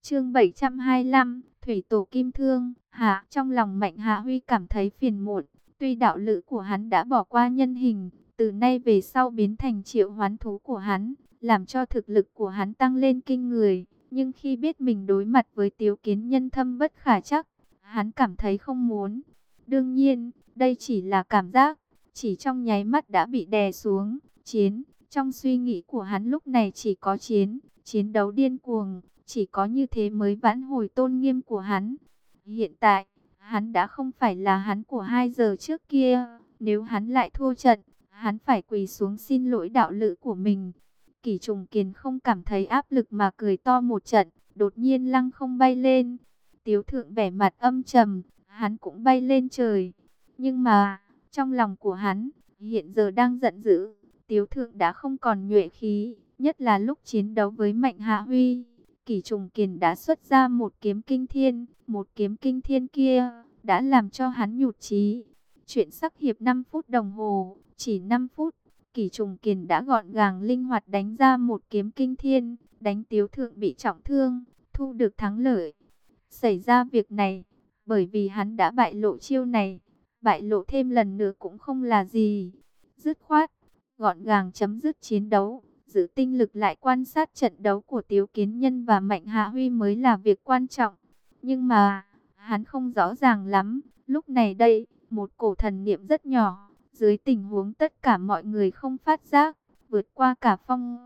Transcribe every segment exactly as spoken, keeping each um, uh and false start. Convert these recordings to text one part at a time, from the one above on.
Chương bảy trăm hai mươi lăm, Thủy tổ kim thương. Hạ, trong lòng Mạnh Hạ Huy cảm thấy phiền muộn, tuy đạo lữ của hắn đã bỏ qua nhân hình, từ nay về sau biến thành triệu hoán thú của hắn, làm cho thực lực của hắn tăng lên kinh người, nhưng khi biết mình đối mặt với Tiếu Kiến Nhân thâm bất khả trắc, hắn cảm thấy không muốn. Đương nhiên, đây chỉ là cảm giác, chỉ trong nháy mắt đã bị đè xuống. Chiến, trong suy nghĩ của hắn lúc này chỉ có chiến, chiến đấu điên cuồng, chỉ có như thế mới vãn hồi tôn nghiêm của hắn. Hiện tại, hắn đã không phải là hắn của hai giờ trước kia, nếu hắn lại thua trận, hắn phải quỳ xuống xin lỗi đạo lữ của mình. Kỷ Trùng Kiền không cảm thấy áp lực mà cười to một trận, đột nhiên lăng không bay lên. Tiếu Thượng vẻ mặt âm trầm, hắn cũng bay lên trời. Nhưng mà, trong lòng của hắn, hiện giờ đang giận dữ. Tiếu Thượng đã không còn nhuệ khí, nhất là lúc chiến đấu với Mạnh Hạ Huy. Kỷ Trùng Kiền đã xuất ra một kiếm kinh thiên, một kiếm kinh thiên kia đã làm cho hắn nhụt chí. Chuyện sắc hiệp năm phút đồng hồ, chỉ năm phút, Kỷ Trùng Kiền đã gọn gàng linh hoạt đánh ra một kiếm kinh thiên, đánh Tiếu Thượng bị trọng thương, thu được thắng lợi. Xảy ra việc này, bởi vì hắn đã bại lộ chiêu này, bại lộ thêm lần nữa cũng không là gì. Dứt khoát, gọn gàng chấm dứt chiến đấu, giữ tinh lực lại quan sát trận đấu của Tiếu Kiến Nhân và Mạnh Hạ Huy mới là việc quan trọng. Nhưng mà, hắn không rõ ràng lắm, lúc này đây, một cổ thần niệm rất nhỏ, dưới tình huống tất cả mọi người không phát giác, vượt qua cả phong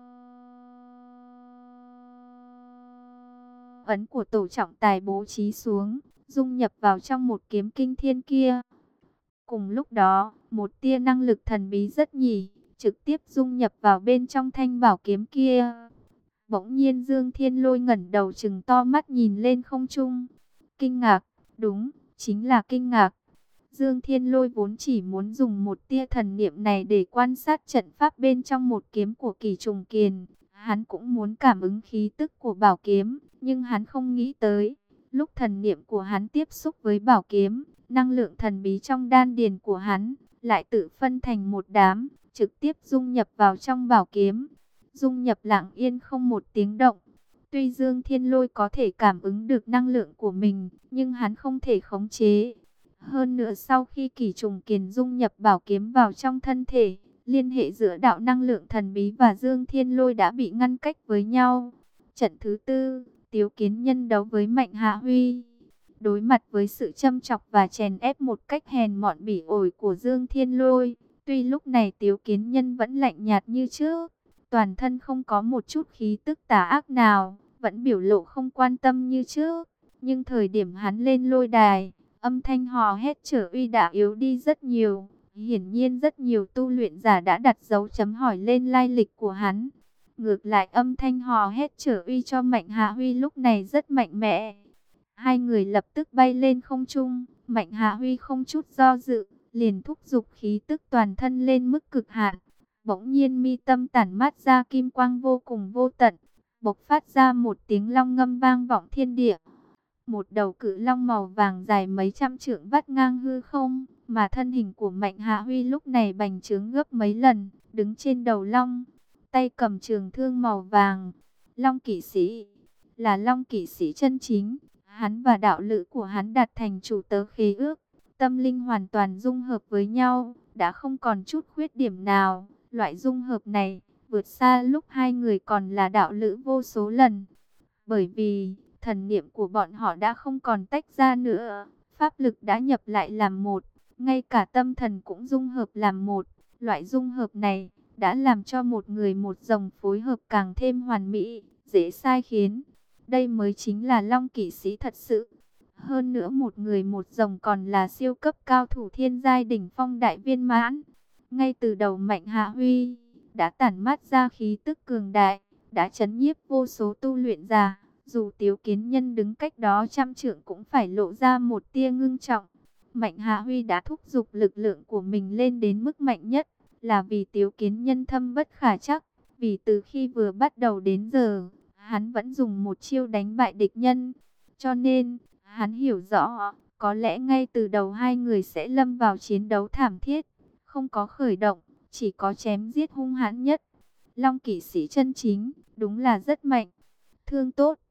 ấn của tổ trọng tài bố trí xuống, dung nhập vào trong một kiếm kinh thiên kia. Cùng lúc đó, một tia năng lực thần bí rất nhỉ, trực tiếp dung nhập vào bên trong thanh bảo kiếm kia. Bỗng nhiên Dương Thiên Lôi ngẩng đầu trừng to mắt nhìn lên không trung. Kinh ngạc, đúng, chính là kinh ngạc. Dương Thiên Lôi vốn chỉ muốn dùng một tia thần niệm này để quan sát trận pháp bên trong một kiếm của Kỷ Trùng Kiền. Hắn cũng muốn cảm ứng khí tức của bảo kiếm, nhưng hắn không nghĩ tới, lúc thần niệm của hắn tiếp xúc với bảo kiếm, năng lượng thần bí trong đan điền của hắn lại tự phân thành một đám, trực tiếp dung nhập vào trong bảo kiếm. Dung nhập lặng yên không một tiếng động. Tuy Dương Thiên Lôi có thể cảm ứng được năng lượng của mình, nhưng hắn không thể khống chế. Hơn nữa sau khi Kỷ Trùng Kiền dung nhập bảo kiếm vào trong thân thể, liên hệ giữa đạo năng lượng thần bí và Dương Thiên Lôi đã bị ngăn cách với nhau. Trận thứ tư, Tiếu Kiến Nhân đấu với Mạnh Hạ Huy. Đối mặt với sự châm chọc và chèn ép một cách hèn mọn bỉ ổi của Dương Thiên Lôi, tuy lúc này Tiếu Kiến Nhân vẫn lạnh nhạt như trước, toàn thân không có một chút khí tức tà ác nào, vẫn biểu lộ không quan tâm như trước. Nhưng thời điểm hắn lên lôi đài, âm thanh hò hét trở uy đã yếu đi rất nhiều. Hiển nhiên rất nhiều tu luyện giả đã đặt dấu chấm hỏi lên lai lịch của hắn. Ngược lại âm thanh hò hét trở uy cho Mạnh Hạ Huy lúc này rất mạnh mẽ. Hai người lập tức bay lên không trung, Mạnh Hạ Huy không chút do dự, liền thúc giục khí tức toàn thân lên mức cực hạn. Bỗng nhiên mi tâm tản mát ra kim quang vô cùng vô tận, bộc phát ra một tiếng long ngâm vang vọng thiên địa. Một đầu cự long màu vàng dài mấy trăm trượng vắt ngang hư không, mà thân hình của Mạnh Hạ Huy lúc này bành trướng gấp mấy lần, đứng trên đầu long, tay cầm trường thương màu vàng. Long kỵ sĩ, là long kỵ sĩ chân chính, hắn và đạo lữ của hắn đạt thành chủ tớ khế ước, tâm linh hoàn toàn dung hợp với nhau, đã không còn chút khuyết điểm nào. Loại dung hợp này vượt xa lúc hai người còn là đạo lữ vô số lần, bởi vì thần niệm của bọn họ đã không còn tách ra nữa, pháp lực đã nhập lại làm một, ngay cả tâm thần cũng dung hợp làm một. Loại dung hợp này đã làm cho một người một rồng phối hợp càng thêm hoàn mỹ, dễ sai khiến. Đây mới chính là long kỵ sĩ thật sự. Hơn nữa một người một rồng còn là siêu cấp cao thủ thiên giai đỉnh phong đại viên mãn. Ngay từ đầu Mạnh Hạ Huy đã tản mát ra khí tức cường đại, đã chấn nhiếp vô số tu luyện giả. Dù Tiếu Kiến Nhân đứng cách đó trăm trượng cũng phải lộ ra một tia ngưng trọng. Mạnh Hạ Huy đã thúc giục lực lượng của mình lên đến mức mạnh nhất, là vì Tiếu Kiến Nhân thâm bất khả trắc. Vì từ khi vừa bắt đầu đến giờ, hắn vẫn dùng một chiêu đánh bại địch nhân. Cho nên, hắn hiểu rõ, có lẽ ngay từ đầu hai người sẽ lâm vào chiến đấu thảm thiết. Không có khởi động, chỉ có chém giết hung hãn nhất. Long kỵ sĩ chân chính, đúng là rất mạnh. Thương tốt,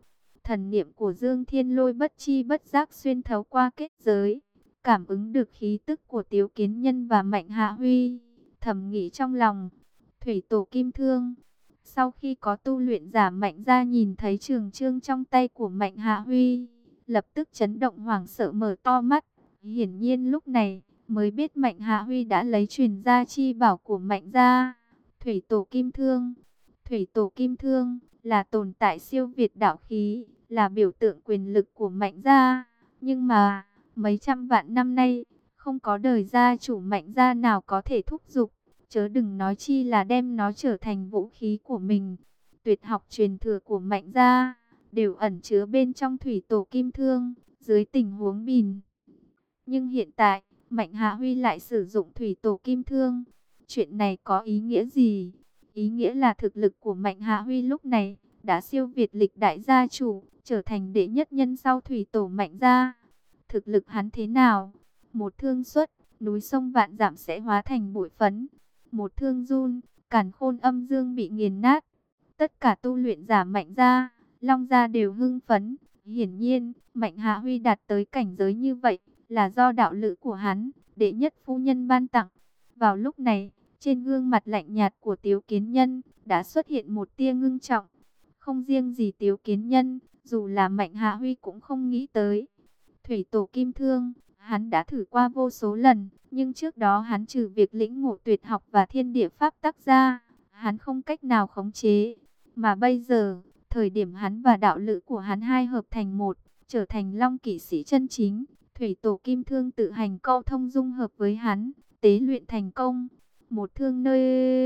Thần niệm của Dương Thiên Lôi bất chi bất giác xuyên thấu qua kết giới, cảm ứng được khí tức của Tiếu Kiến Nhân và Mạnh Hạ Huy, thầm nghĩ trong lòng, thủy tổ kim thương. Sau khi có tu luyện giả Mạnh Gia nhìn thấy trường chương trong tay của Mạnh Hạ Huy, lập tức chấn động hoảng sợ mở to mắt. Hiển nhiên lúc này mới biết Mạnh Hạ Huy đã lấy truyền gia chi bảo của Mạnh Gia, thủy tổ kim thương. Thủy tổ kim thương là tồn tại siêu việt đạo khí, là biểu tượng quyền lực của Mạnh Gia. Nhưng mà mấy trăm vạn năm nay, không có đời gia chủ Mạnh Gia nào có thể thúc giục, chớ đừng nói chi là đem nó trở thành vũ khí của mình. Tuyệt học truyền thừa của Mạnh Gia đều ẩn chứa bên trong thủy tổ kim thương, dưới tình huống bình. Nhưng hiện tại, Mạnh Hạ Huy lại sử dụng thủy tổ kim thương. Chuyện này có ý nghĩa gì? Ý nghĩa là thực lực của Mạnh Hạ Huy lúc này đã siêu việt lịch đại gia chủ, trở thành đệ nhất nhân sau thủy tổ Mạnh Gia. Thực lực hắn thế nào? Một thương xuất, núi sông vạn dặm sẽ hóa thành bụi phấn. Một thương run, càn khôn âm dương bị nghiền nát. Tất cả tu luyện giả Mạnh Gia, Long Gia đều hưng phấn. Hiển nhiên, Mạnh Hạ Huy đạt tới cảnh giới như vậy là do đạo lữ của hắn, đệ nhất phu nhân ban tặng. Vào lúc này, trên gương mặt lạnh nhạt của Tiếu Kiến Nhân đã xuất hiện một tia ngưng trọng. Không riêng gì Tiếu Kiến Nhân, dù là Mạnh Hạ Huy cũng không nghĩ tới. Thủy tổ kim thương, hắn đã thử qua vô số lần, nhưng trước đó hắn trừ việc lĩnh ngộ tuyệt học và thiên địa pháp tác ra, hắn không cách nào khống chế. Mà bây giờ, thời điểm hắn và đạo lữ của hắn hai hợp thành một, trở thành long kỵ sĩ chân chính, thủy tổ kim thương tự hành câu thông dung hợp với hắn, tế luyện thành công. Một thương nơi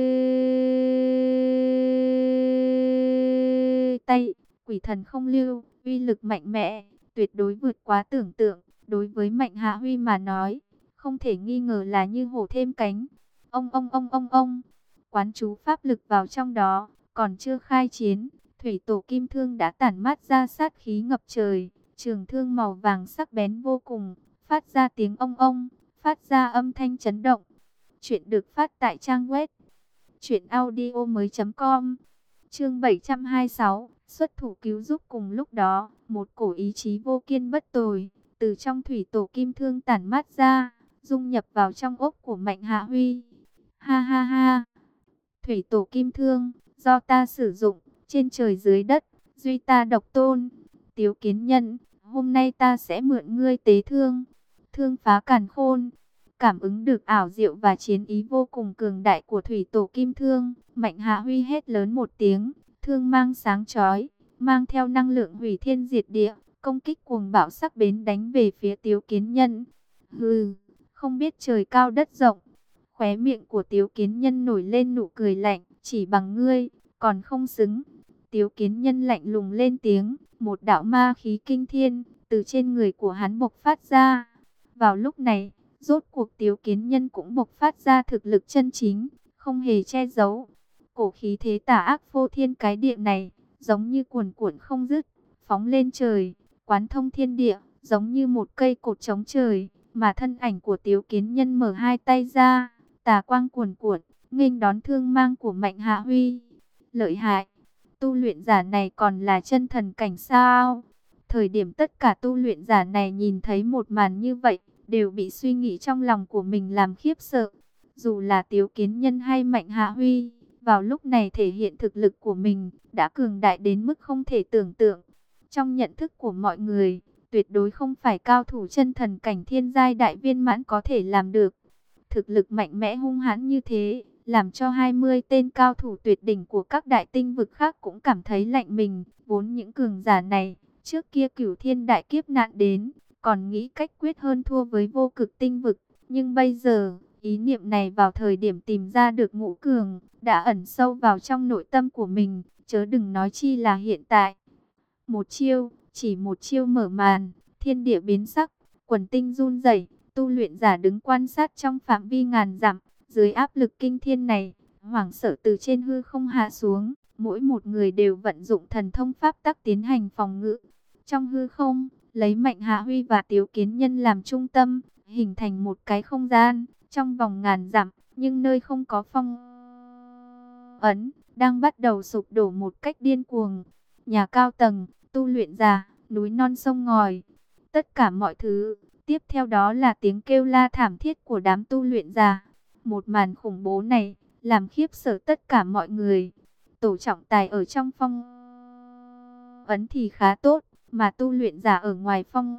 tay, quỷ thần không lưu, uy lực mạnh mẽ, tuyệt đối vượt quá tưởng tượng. Đối với Mạnh Hạ Huy mà nói, không thể nghi ngờ là như hổ thêm cánh. Ông ông ông ông ông, quán chú pháp lực vào trong đó, còn chưa khai chiến, thủy tổ kim thương đã tản mát ra sát khí ngập trời. Trường thương màu vàng sắc bén vô cùng, phát ra tiếng ông ông, phát ra âm thanh chấn động. Chuyện được phát tại trang web truyện audio mới chấm com. Chương bảy trăm hai mươi sáu, xuất thủ cứu giúp. Cùng lúc đó, một cổ ý chí vô kiên bất tồi từ trong thủy tổ kim thương tản mát ra, dung nhập vào trong ốc của Mạnh Hạ Huy. Ha ha ha, thủy tổ kim thương, do ta sử dụng, trên trời dưới đất, duy ta độc tôn. Tiếu Kiến Nhân, hôm nay ta sẽ mượn ngươi tế thương, thương phá càn khôn. Cảm ứng được ảo diệu và chiến ý vô cùng cường đại của thủy tổ kim thương, Mạnh Hạ Huy hét lớn một tiếng, thương mang sáng chói, mang theo năng lượng hủy thiên diệt địa, công kích cuồng bạo sắc bén đánh về phía Tiếu Kiến Nhân. Hừ, không biết trời cao đất rộng. Khóe miệng của Tiếu Kiến Nhân nổi lên nụ cười lạnh, chỉ bằng ngươi, còn không xứng. Tiếu Kiến Nhân lạnh lùng lên tiếng, một đạo ma khí kinh thiên từ trên người của hắn bộc phát ra. Vào lúc này, rốt cuộc Tiếu Kiến Nhân cũng bộc phát ra thực lực chân chính, không hề che giấu. Cổ khí thế tà ác phô thiên cái địa này, giống như cuồn cuộn không dứt, phóng lên trời, quán thông thiên địa, giống như một cây cột chống trời. Mà thân ảnh của Tiếu Kiến Nhân mở hai tay ra, tà quang cuồn cuộn, nghênh đón thương mang của Mạnh Hạ Huy. Lợi hại, tu luyện giả này còn là chân thần cảnh sao? Thời điểm tất cả tu luyện giả này nhìn thấy một màn như vậy, đều bị suy nghĩ trong lòng của mình làm khiếp sợ. Dù là Tiếu Kiến Nhân hay Mạnh Hạ Huy, vào lúc này thể hiện thực lực của mình đã cường đại đến mức không thể tưởng tượng. Trong nhận thức của mọi người, tuyệt đối không phải cao thủ chân thần cảnh thiên giai đại viên mãn có thể làm được. Thực lực mạnh mẽ hung hãn như thế, làm cho hai mươi tên cao thủ tuyệt đỉnh của các đại tinh vực khác cũng cảm thấy lạnh mình. Vốn những cường giả này, trước kia Cửu Thiên đại kiếp nạn đến, còn nghĩ cách quyết hơn thua với vô cực tinh vực. Nhưng bây giờ, ý niệm này vào thời điểm tìm ra được ngũ cường, đã ẩn sâu vào trong nội tâm của mình, chớ đừng nói chi là hiện tại. Một chiêu, chỉ một chiêu mở màn, thiên địa biến sắc, quần tinh run rẩy, tu luyện giả đứng quan sát trong phạm vi ngàn dặm, dưới áp lực kinh thiên này, hoảng sợ từ trên hư không hạ xuống, mỗi một người đều vận dụng thần thông pháp tắc tiến hành phòng ngự. Trong hư không, lấy Mạnh Hạ Huy và Tiếu Kiến Nhân làm trung tâm, hình thành một cái không gian trong vòng ngàn dặm, nhưng nơi không có phong ấn, đang bắt đầu sụp đổ một cách điên cuồng. Nhà cao tầng, tu luyện giả, núi non sông ngòi, tất cả mọi thứ. Tiếp theo đó là tiếng kêu la thảm thiết của đám tu luyện giả. Một màn khủng bố này làm khiếp sợ tất cả mọi người. Tổ trọng tài ở trong phong ấn thì khá tốt, mà tu luyện giả ở ngoài phong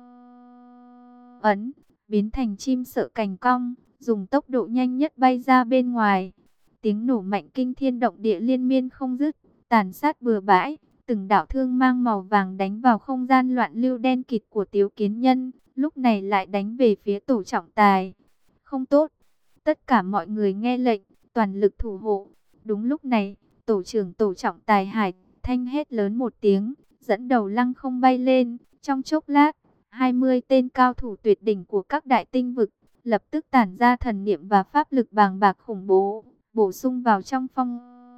ấn biến thành chim sợ cành cong, dùng tốc độ nhanh nhất bay ra bên ngoài. Tiếng nổ mạnh kinh thiên động địa liên miên không dứt, tàn sát bừa bãi, từng đạo thương mang màu vàng đánh vào không gian loạn lưu đen kịt của Tiếu Kiến Nhân, lúc này lại đánh về phía tổ trọng tài. Không tốt, tất cả mọi người nghe lệnh, toàn lực thủ hộ. Đúng lúc này, tổ trưởng tổ trọng tài Hải Thanh hét lớn một tiếng, dẫn đầu lăng không bay lên. Trong chốc lát, hai mươi tên cao thủ tuyệt đỉnh của các đại tinh vực lập tức tản ra thần niệm và pháp lực bàng bạc khủng bố, bổ sung vào trong phong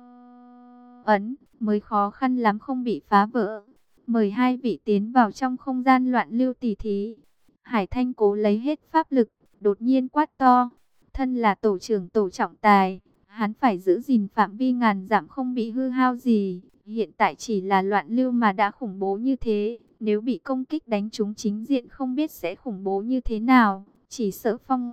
ấn, mới khó khăn lắm không bị phá vỡ. Mời hai vị tiến vào trong không gian loạn lưu tỉ thí. Hải Thanh cố lấy hết pháp lực, đột nhiên quát to. Thân là tổ trưởng tổ trọng tài, hắn phải giữ gìn phạm vi ngàn dặm không bị hư hao gì. Hiện tại chỉ là loạn lưu mà đã khủng bố như thế, nếu bị công kích đánh trúng chính diện không biết sẽ khủng bố như thế nào. Chỉ sợ phong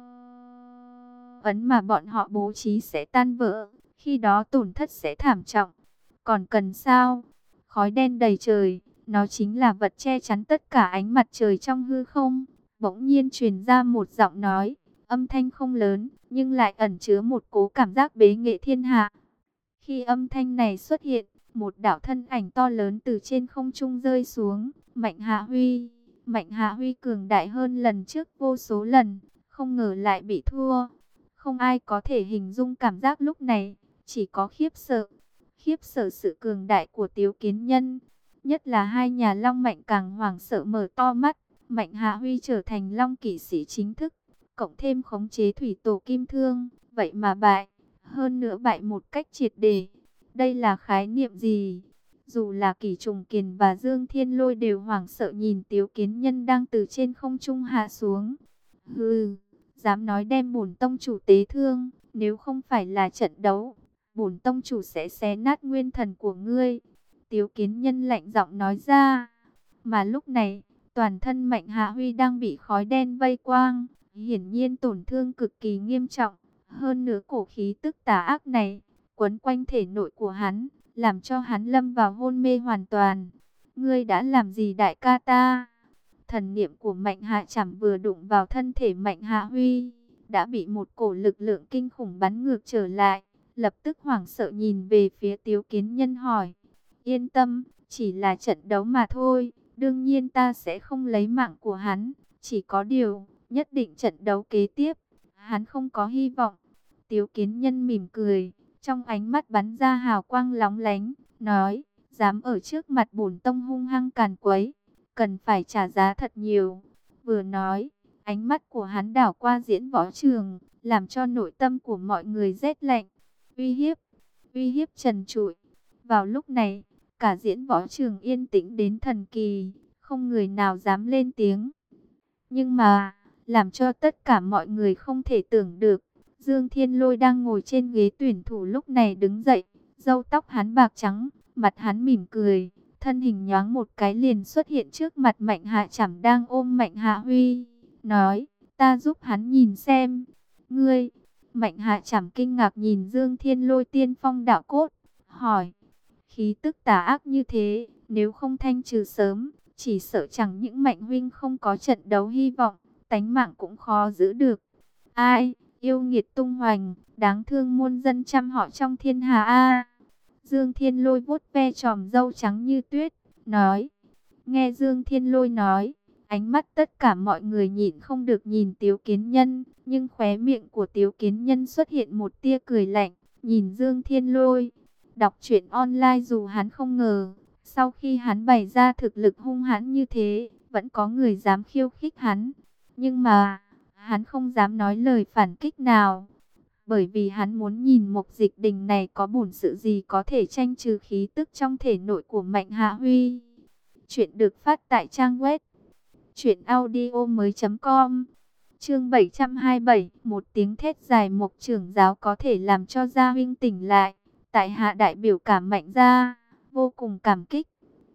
ấn mà bọn họ bố trí sẽ tan vỡ, khi đó tổn thất sẽ thảm trọng. Còn cần sao? Khói đen đầy trời, nó chính là vật che chắn tất cả ánh mặt trời trong hư không. Bỗng nhiên truyền ra một giọng nói, âm thanh không lớn, nhưng lại ẩn chứa một cố cảm giác bế nghệ thiên hạ. Khi âm thanh này xuất hiện, một đạo thân ảnh to lớn từ trên không trung rơi xuống, Mạnh Hạ Huy. Mạnh Hạ Huy cường đại hơn lần trước vô số lần, không ngờ lại bị thua. Không ai có thể hình dung cảm giác lúc này, chỉ có khiếp sợ. Khiếp sợ sự cường đại của Tiếu Kiến Nhân, nhất là hai nhà Long Mạnh càng hoảng sợ mở to mắt. Mạnh Hạ Huy trở thành Long kỵ sĩ chính thức, cộng thêm khống chế thủy tổ kim thương, vậy mà bại, hơn nữa bại một cách triệt để. Đây là khái niệm gì? Dù là Kỷ Trùng Kiền và Dương Thiên Lôi đều hoảng sợ nhìn Tiếu Kiến Nhân đang từ trên không trung hạ xuống. Hừ, dám nói đem bổn tông chủ tế thương, nếu không phải là trận đấu, bổn tông chủ sẽ xé nát nguyên thần của ngươi. Tiếu Kiến Nhân lạnh giọng nói ra. Mà lúc này, toàn thân Mạnh Hạ Huy đang bị khói đen vây quang, hiển nhiên tổn thương cực kỳ nghiêm trọng. Hơn nữa cổ khí tức tà ác này quấn quanh thể nội của hắn, làm cho hắn lâm vào hôn mê hoàn toàn. Ngươi đã làm gì đại ca ta? Thần niệm của Mạnh Hạ Trảm vừa đụng vào thân thể Mạnh Hạ Huy, đã bị một cổ lực lượng kinh khủng bắn ngược trở lại. Lập tức hoảng sợ nhìn về phía Tiếu Kiến Nhân hỏi. Yên tâm, chỉ là trận đấu mà thôi. Đương nhiên ta sẽ không lấy mạng của hắn. Chỉ có điều, nhất định trận đấu kế tiếp, hắn không có hy vọng. Tiếu Kiến Nhân mỉm cười, trong ánh mắt bắn ra hào quang lóng lánh, nói, dám ở trước mặt bổn tông hung hăng càn quấy, cần phải trả giá thật nhiều. Vừa nói, ánh mắt của hắn đảo qua diễn võ trường, làm cho nội tâm của mọi người rét lạnh. Uy hiếp, uy hiếp trần trụi. Vào lúc này, cả diễn võ trường yên tĩnh đến thần kỳ, không người nào dám lên tiếng. Nhưng mà, làm cho tất cả mọi người không thể tưởng được, Dương Thiên Lôi đang ngồi trên ghế tuyển thủ lúc này đứng dậy, râu tóc hắn bạc trắng, mặt hắn mỉm cười, thân hình nhoáng một cái liền xuất hiện trước mặt Mạnh Hạ Trảm đang ôm Mạnh Hạ Huy, nói, ta giúp hắn nhìn xem. Ngươi? Mạnh Hạ Trảm kinh ngạc nhìn Dương Thiên Lôi tiên phong đạo cốt, hỏi, khí tức tà ác như thế, nếu không thanh trừ sớm, chỉ sợ chẳng những Mạnh huynh không có trận đấu hy vọng, tánh mạng cũng khó giữ được. Ai? Yêu nghiệt tung hoành, đáng thương muôn dân trăm họ trong thiên hà a. Dương Thiên Lôi vuốt ve chòm râu trắng như tuyết, nói. Nghe Dương Thiên Lôi nói, ánh mắt tất cả mọi người nhịn không được nhìn Tiếu Kiến Nhân, nhưng khóe miệng của Tiếu Kiến Nhân xuất hiện một tia cười lạnh, nhìn Dương Thiên Lôi. Đọc truyện online dù hắn không ngờ, sau khi hắn bày ra thực lực hung hãn như thế, vẫn có người dám khiêu khích hắn. Nhưng mà, hắn không dám nói lời phản kích nào, bởi vì hắn muốn nhìn Mục Dịch Đình này có bổn sự gì có thể tranh trừ khí tức trong thể nội của Mạnh Hạ Huy. Chuyện được phát tại trang web truyện audio mới chấm com. Chương bảy trăm hai mươi bảy, một tiếng thét dài Mục trưởng giáo có thể làm cho gia huynh tỉnh lại. Tại hạ đại biểu cảm Mạnh gia, vô cùng cảm kích.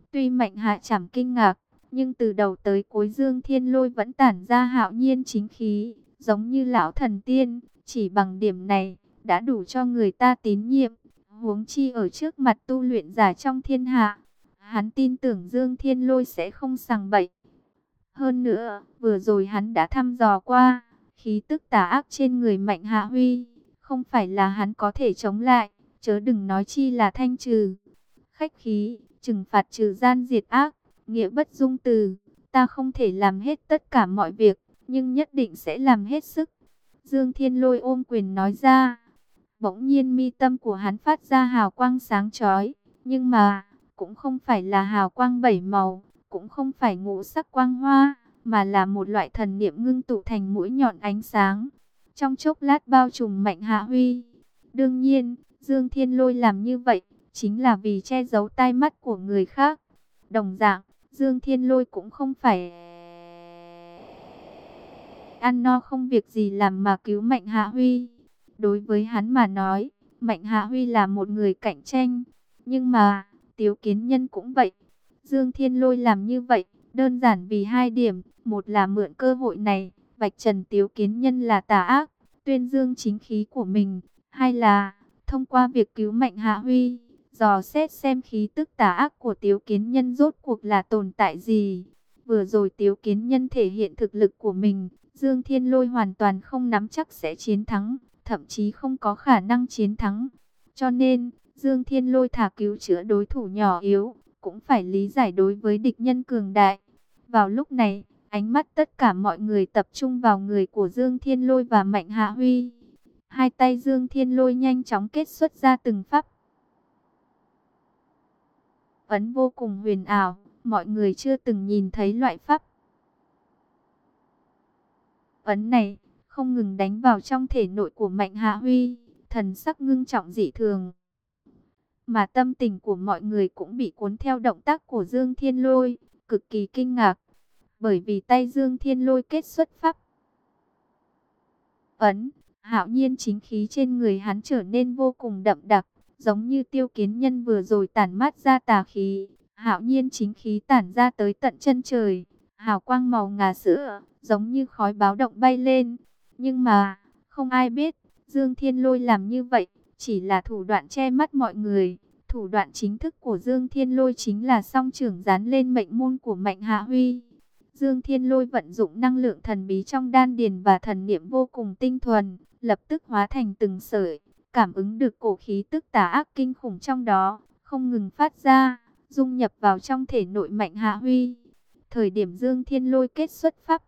Tuy Mạnh Hạ Trảm kinh ngạc, nhưng từ đầu tới cuối Dương Thiên Lôi vẫn tản ra hạo nhiên chính khí, giống như lão thần tiên, chỉ bằng điểm này đã đủ cho người ta tín nhiệm, huống chi ở trước mặt tu luyện giả trong thiên hạ. Hắn tin tưởng Dương Thiên Lôi sẽ không sằng bậy. Hơn nữa, vừa rồi hắn đã thăm dò qua, khí tức tà ác trên người Mạnh Hạ Huy, không phải là hắn có thể chống lại, chớ đừng nói chi là thanh trừ. Khách khí, trừng phạt trừ gian diệt ác, nghĩa bất dung từ, ta không thể làm hết tất cả mọi việc, nhưng nhất định sẽ làm hết sức. Dương Thiên Lôi ôm quyền nói ra. Bỗng nhiên mi tâm của hắn phát ra hào quang sáng chói, nhưng mà cũng không phải là hào quang bảy màu, cũng không phải ngũ sắc quang hoa, mà là một loại thần niệm ngưng tụ thành mũi nhọn ánh sáng. Trong chốc lát bao trùm Mạnh Hạ Huy. Đương nhiên, Dương Thiên Lôi làm như vậy chính là vì che giấu tai mắt của người khác. Đồng dạng, Dương Thiên Lôi cũng không phải ăn no không việc gì làm mà cứu Mạnh Hạ Huy. Đối với hắn mà nói, Mạnh Hạ Huy là một người cạnh tranh. Nhưng mà, Tiếu Kiến Nhân cũng vậy. Dương Thiên Lôi làm như vậy, đơn giản vì hai điểm. Một là mượn cơ hội này, vạch trần Tiếu Kiến Nhân là tà ác, tuyên dương chính khí của mình. Hai là, thông qua việc cứu Mạnh Hạ Huy, dò xét xem khí tức tà ác của Tiếu Kiến Nhân rốt cuộc là tồn tại gì. Vừa rồi Tiếu Kiến Nhân thể hiện thực lực của mình, Dương Thiên Lôi hoàn toàn không nắm chắc sẽ chiến thắng, thậm chí không có khả năng chiến thắng. Cho nên, Dương Thiên Lôi thà cứu chữa đối thủ nhỏ yếu, cũng phải lý giải đối với địch nhân cường đại. Vào lúc này, ánh mắt tất cả mọi người tập trung vào người của Dương Thiên Lôi và Mạnh Hạ Huy. Hai tay Dương Thiên Lôi nhanh chóng kết xuất ra từng pháp ấn vô cùng huyền ảo, mọi người chưa từng nhìn thấy loại pháp ấn này, không ngừng đánh vào trong thể nội của Mạnh Hạ Huy, thần sắc ngưng trọng dị thường. Mà tâm tình của mọi người cũng bị cuốn theo động tác của Dương Thiên Lôi, cực kỳ kinh ngạc, bởi vì tay Dương Thiên Lôi kết xuất pháp ấn, hạo nhiên chính khí trên người hắn trở nên vô cùng đậm đặc, giống như Tiêu Kiến Nhân vừa rồi tản mát ra tà khí, hạo nhiên chính khí tản ra tới tận chân trời, hào quang màu ngà sữa, giống như khói báo động bay lên. Nhưng mà, không ai biết, Dương Thiên Lôi làm như vậy, chỉ là thủ đoạn che mắt mọi người. Thủ đoạn chính thức của Dương Thiên Lôi chính là song chưởng dán lên mệnh môn của Mạnh Hạ Huy. Dương Thiên Lôi vận dụng năng lượng thần bí trong đan điền và thần niệm vô cùng tinh thuần, lập tức hóa thành từng sợi, cảm ứng được cổ khí tức tà ác kinh khủng trong đó, không ngừng phát ra, dung nhập vào trong thể nội Mạnh Hạ Huy. Thời điểm Dương Thiên Lôi kết xuất pháp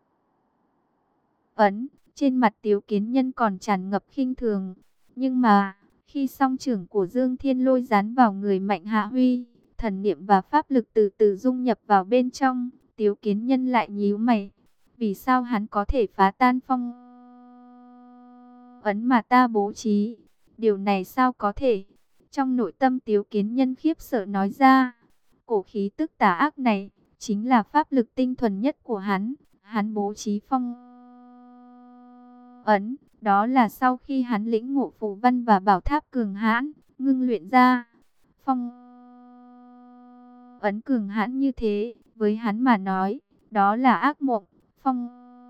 ấn, trên mặt Tiếu Kiến Nhân còn tràn ngập khinh thường, nhưng mà khi song chưởng của Dương Thiên Lôi dán vào người Mạnh Hạ Huy, thần niệm và pháp lực từ từ dung nhập vào bên trong, Tiếu Kiến Nhân lại nhíu mày. Vì sao hắn có thể phá tan phong ấn mà ta bố trí? Điều này sao có thể? Trong nội tâm Tiếu Kiến Nhân khiếp sợ nói ra, cổ khí tức tà ác này chính là pháp lực tinh thuần nhất của hắn. Hắn bố trí phong ấn, đó là sau khi hắn lĩnh ngộ phù văn và bảo tháp cường hãn, ngưng luyện ra. Phong ấn cường hãn như thế, với hắn mà nói, đó là ác mộng. Phong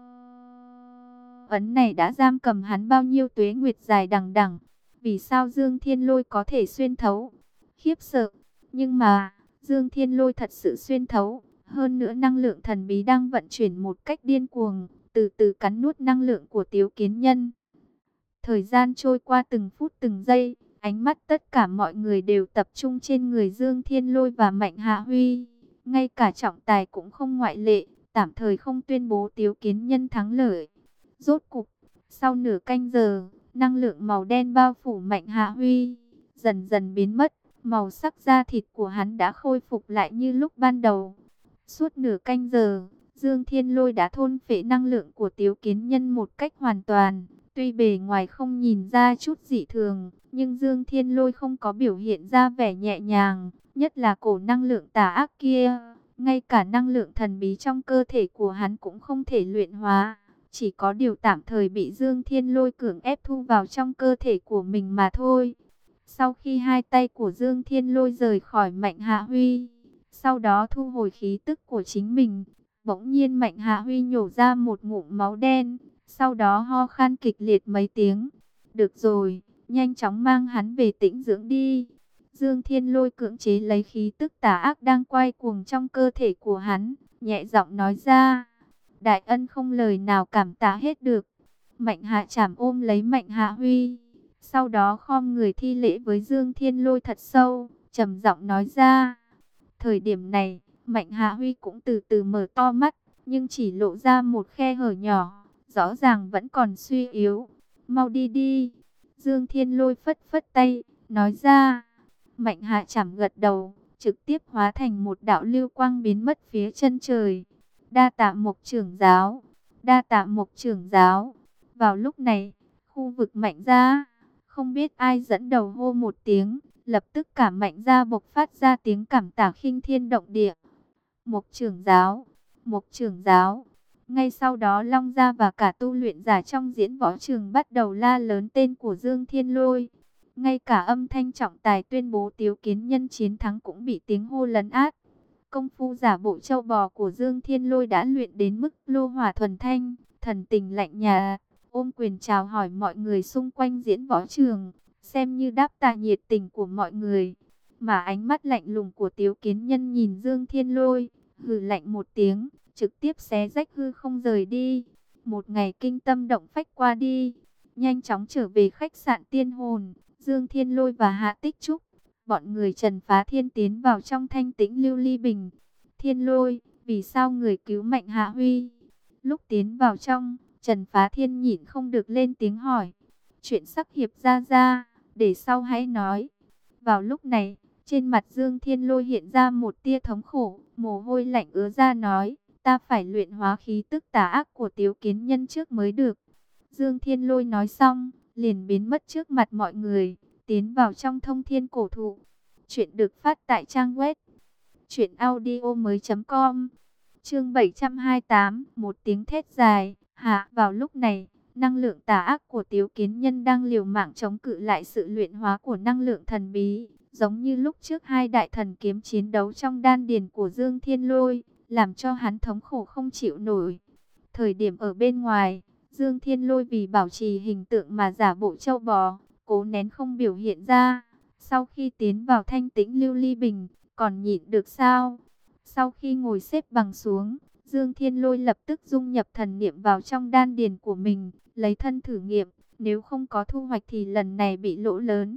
ấn này đã giam cầm hắn bao nhiêu tuế nguyệt dài đằng đẵng. Vì sao Dương Thiên Lôi có thể xuyên thấu? Khiếp sợ, nhưng mà Dương Thiên Lôi thật sự xuyên thấu. Hơn nữa năng lượng thần bí đang vận chuyển một cách điên cuồng, từ từ cắn nuốt năng lượng của Tiếu Kiến Nhân. Thời gian trôi qua từng phút từng giây, ánh mắt tất cả mọi người đều tập trung trên người Dương Thiên Lôi và Mạnh Hạ Huy. Ngay cả trọng tài cũng không ngoại lệ, tạm thời không tuyên bố Tiếu Kiến Nhân thắng lợi. Rốt cục, sau nửa canh giờ, năng lượng màu đen bao phủ Mạnh Hạ Huy, dần dần biến mất, màu sắc da thịt của hắn đã khôi phục lại như lúc ban đầu. Suốt nửa canh giờ, Dương Thiên Lôi đã thôn phệ năng lượng của Tiếu Kiến Nhân một cách hoàn toàn. Tuy bề ngoài không nhìn ra chút dị thường, nhưng Dương Thiên Lôi không có biểu hiện ra vẻ nhẹ nhàng, nhất là cổ năng lượng tà ác kia. Ngay cả năng lượng thần bí trong cơ thể của hắn cũng không thể luyện hóa, chỉ có điều tạm thời bị Dương Thiên Lôi cưỡng ép thu vào trong cơ thể của mình mà thôi. Sau khi hai tay của Dương Thiên Lôi rời khỏi Mạnh Hạ Huy, sau đó thu hồi khí tức của chính mình. Bỗng nhiên Mạnh Hạ Huy nhổ ra một ngụm máu đen, sau đó ho khan kịch liệt mấy tiếng. Được rồi, nhanh chóng mang hắn về tĩnh dưỡng đi. Dương Thiên Lôi cưỡng chế lấy khí tức tà ác đang quay cuồng trong cơ thể của hắn, nhẹ giọng nói ra. Đại ân không lời nào cảm tạ hết được. Mạnh Hạ Trảm ôm lấy Mạnh Hạ Huy, sau đó khom người thi lễ với Dương Thiên Lôi thật sâu, trầm giọng nói ra. Thời điểm này, Mạnh Hạ Huy cũng từ từ mở to mắt, nhưng chỉ lộ ra một khe hở nhỏ, rõ ràng vẫn còn suy yếu. Mau đi đi. Dương Thiên Lôi phất phất tay, nói ra. Mạnh Hạ Trảm gật đầu, trực tiếp hóa thành một đạo lưu quang biến mất phía chân trời. Đa tạ Mộc trưởng giáo, đa tạ Mộc trưởng giáo. Vào lúc này, khu vực Mạnh gia, không biết ai dẫn đầu hô một tiếng, lập tức cả Mạnh gia bộc phát ra tiếng cảm tạ khinh thiên động địa. Mộc trưởng giáo, Mộc trưởng giáo. Ngay sau đó Long gia và cả tu luyện giả trong diễn võ trường bắt đầu la lớn tên của Dương Thiên Lôi. Ngay cả âm thanh trọng tài tuyên bố Tiếu Kiến Nhân chiến thắng cũng bị tiếng hô lấn át. Công phu giả bộ châu bò của Dương Thiên Lôi đã luyện đến mức lô hỏa thuần thanh, thần tình lạnh nhạt, ôm quyền chào hỏi mọi người xung quanh diễn võ trường, xem như đáp tạ nhiệt tình của mọi người. Mà ánh mắt lạnh lùng của Tiếu Kiến Nhân nhìn Dương Thiên Lôi, hừ lạnh một tiếng, trực tiếp xé rách hư không rời đi. Một ngày kinh tâm động phách qua đi, nhanh chóng trở về khách sạn Tiên Hồn. Dương Thiên Lôi và Hạ Tích Trúc, bọn người Trần Phá Thiên tiến vào trong thanh tĩnh lưu ly bình. Thiên Lôi, vì sao người cứu Mạnh Hạ Huy? Lúc tiến vào trong, Trần Phá Thiên nhịn không được lên tiếng hỏi. Chuyện sắc hiệp ra ra, để sau hãy nói. Vào lúc này, trên mặt Dương Thiên Lôi hiện ra một tia thống khổ, mồ hôi lạnh ứa ra nói, ta phải luyện hóa khí tức tà ác của Tiếu Kiến Nhân trước mới được. Dương Thiên Lôi nói xong, liền biến mất trước mặt mọi người, tiến vào trong thông thiên cổ thụ. Chuyện được phát tại trang web truyện audio mới chấm com. Chương bảy trăm hai mươi tám, một tiếng thét dài, hạ. Vào lúc này, năng lượng tà ác của Tiếu Kiến Nhân đang liều mạng chống cự lại sự luyện hóa của năng lượng thần bí, giống như lúc trước hai đại thần kiếm chiến đấu trong đan điền của Dương Thiên Lôi, làm cho hắn thống khổ không chịu nổi. Thời điểm ở bên ngoài, Dương Thiên Lôi vì bảo trì hình tượng mà giả bộ trâu bò, cố nén không biểu hiện ra. Sau khi tiến vào thanh tĩnh lưu ly bình, còn nhịn được sao? Sau khi ngồi xếp bằng xuống, Dương Thiên Lôi lập tức dung nhập thần niệm vào trong đan điền của mình, lấy thân thử nghiệm, nếu không có thu hoạch thì lần này bị lỗ lớn.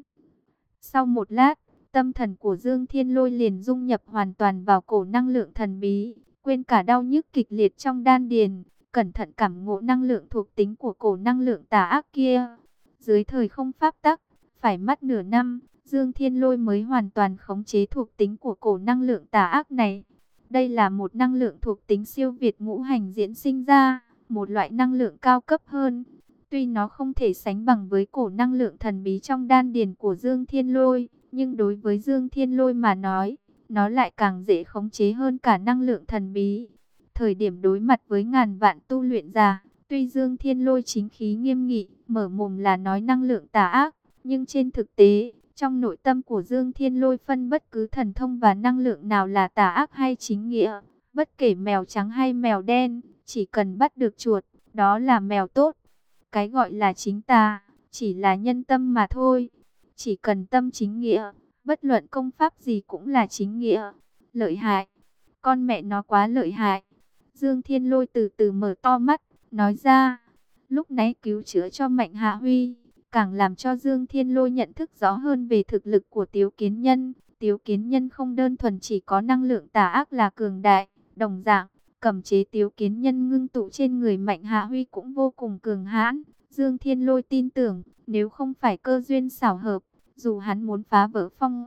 Sau một lát, tâm thần của Dương Thiên Lôi liền dung nhập hoàn toàn vào cổ năng lượng thần bí, quên cả đau nhức kịch liệt trong đan điền, cẩn thận cảm ngộ năng lượng thuộc tính của cổ năng lượng tà ác kia. Dưới thời không pháp tắc, phải mất nửa năm, Dương Thiên Lôi mới hoàn toàn khống chế thuộc tính của cổ năng lượng tà ác này. Đây là một năng lượng thuộc tính siêu việt ngũ hành diễn sinh ra, một loại năng lượng cao cấp hơn. Tuy nó không thể sánh bằng với cổ năng lượng thần bí trong đan điền của Dương Thiên Lôi, nhưng đối với Dương Thiên Lôi mà nói, nó lại càng dễ khống chế hơn cả năng lượng thần bí. Thời điểm đối mặt với ngàn vạn tu luyện giả, tuy Dương Thiên Lôi chính khí nghiêm nghị, mở mồm là nói năng lượng tà ác, nhưng trên thực tế, trong nội tâm của Dương Thiên Lôi phân bất cứ thần thông và năng lượng nào là tà ác hay chính nghĩa. Bất kể mèo trắng hay mèo đen, chỉ cần bắt được chuột, đó là mèo tốt. Cái gọi là chính tà, chỉ là nhân tâm mà thôi. Chỉ cần tâm chính nghĩa, bất luận công pháp gì cũng là chính nghĩa. Lợi hại, con mẹ nó quá lợi hại. Dương Thiên Lôi từ từ mở to mắt, nói ra. Lúc nãy cứu chữa cho Mạnh Hạ Huy, càng làm cho Dương Thiên Lôi nhận thức rõ hơn về thực lực của Tiếu Kiến Nhân. Tiếu Kiến Nhân không đơn thuần chỉ có năng lượng tà ác là cường đại, đồng dạng, cầm chế Tiếu Kiến Nhân ngưng tụ trên người Mạnh Hạ Huy cũng vô cùng cường hãn. Dương Thiên Lôi tin tưởng, nếu không phải cơ duyên xảo hợp, dù hắn muốn phá vỡ phong